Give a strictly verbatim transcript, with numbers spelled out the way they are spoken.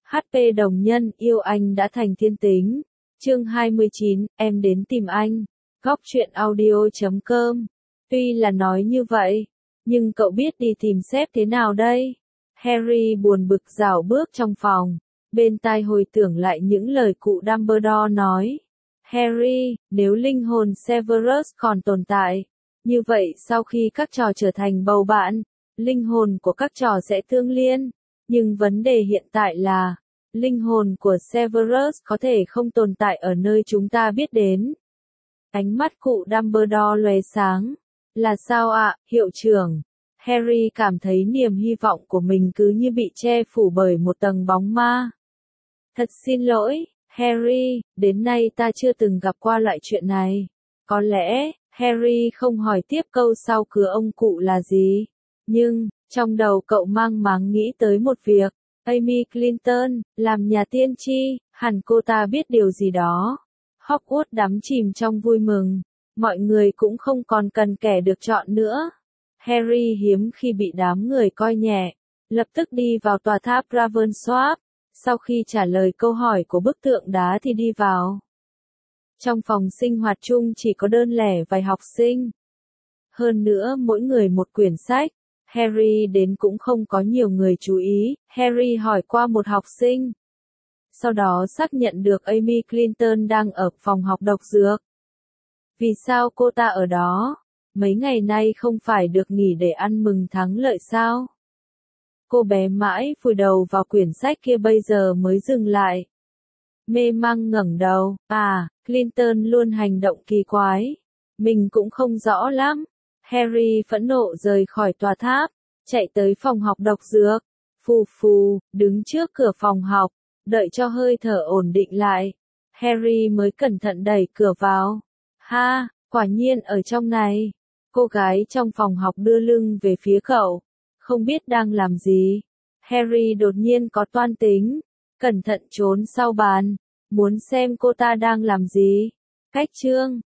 hát pê đồng nhân, yêu anh đã thành thiên tính. Chương hai mươi chín, em đến tìm anh. Góc truyện audio chấm com. Tuy là nói như vậy, nhưng cậu biết đi tìm sếp thế nào đây? Harry buồn bực rảo bước trong phòng, bên tai hồi tưởng lại những lời cụ Dumbledore nói. Harry, nếu linh hồn Severus còn tồn tại, như vậy sau khi các trò trở thành bầu bạn, linh hồn của các trò sẽ tương liên. Nhưng vấn đề hiện tại là, linh hồn của Severus có thể không tồn tại ở nơi chúng ta biết đến. Ánh mắt cụ Dumbledore lóe sáng. Là sao ạ, hiệu trưởng? Harry cảm thấy niềm hy vọng của mình cứ như bị che phủ bởi một tầng bóng ma. Thật xin lỗi, Harry, đến nay ta chưa từng gặp qua loại chuyện này. Có lẽ, Harry không hỏi tiếp câu sau cửa ông cụ là gì. Nhưng, trong đầu cậu mang máng nghĩ tới một việc. Amy Clinton, làm nhà tiên tri, hẳn cô ta biết điều gì đó. Hogwarts đắm chìm trong vui mừng. Mọi người cũng không còn cần kẻ được chọn nữa. Harry hiếm khi bị đám người coi nhẹ. Lập tức đi vào tòa tháp Ravensworth. Sau khi trả lời câu hỏi của bức tượng đá thì đi vào. Trong phòng sinh hoạt chung chỉ có đơn lẻ vài học sinh. Hơn nữa mỗi người một quyển sách. Harry đến cũng không có nhiều người chú ý. Harry hỏi qua một học sinh. Sau đó xác nhận được Amy Clinton đang ở phòng học độc dược. Vì sao cô ta ở đó? Mấy ngày nay không phải được nghỉ để ăn mừng thắng lợi sao? Cô bé mãi vùi đầu vào quyển sách kia bây giờ mới dừng lại. Mê mang ngẩng đầu, à, Clinton luôn hành động kỳ quái. Mình cũng không rõ lắm. Harry phẫn nộ rời khỏi tòa tháp, chạy tới phòng học độc dược. Phù phù, đứng trước cửa phòng học, đợi cho hơi thở ổn định lại. Harry mới cẩn thận đẩy cửa vào. Ha, quả nhiên ở trong này. Cô gái trong phòng học đưa lưng về phía cậu. Không biết đang làm gì. Harry đột nhiên có toan tính. Cẩn thận trốn sau bàn. Muốn xem cô ta đang làm gì. Cách chương.